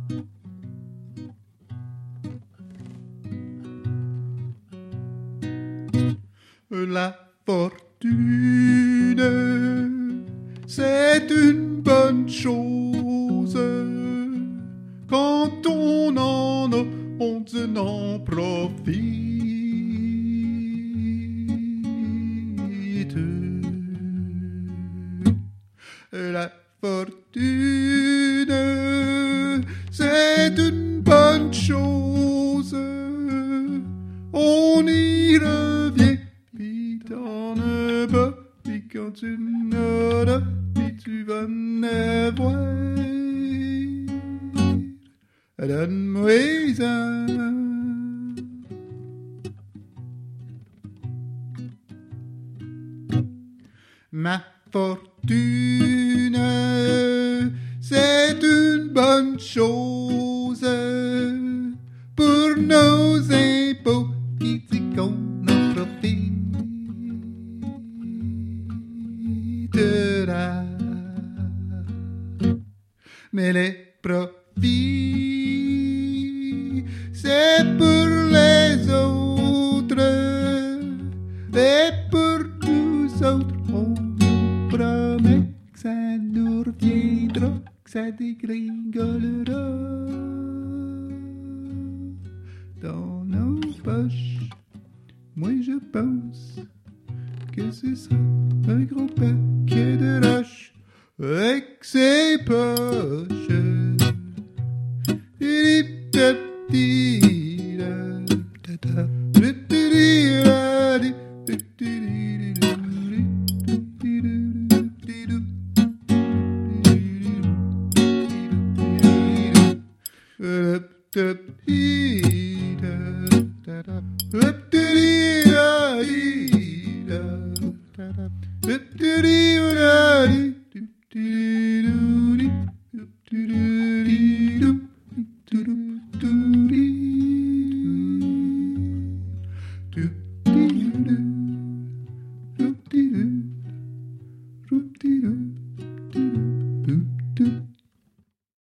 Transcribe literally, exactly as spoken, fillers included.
La fortune, c'est une bonne chose. Quand on en a, on en profite. La fortune, c'est une bonne chose. On y revient, puis t'en as pas, puis quand tu n'en as, puis tu vas en avoir. Donne-moi ça. Ma fortune, c'est une bonne chose pour nos impôts qui dit qu'on en profite. Mais les profits, c'est pour les autres et pour nous autres. On nous promet que ça nous reviendra, que ça dégringolera dans nos poches. Moi je pense que ce sera un gros paquet de roches avec ses poches. Up, up, up, up, up.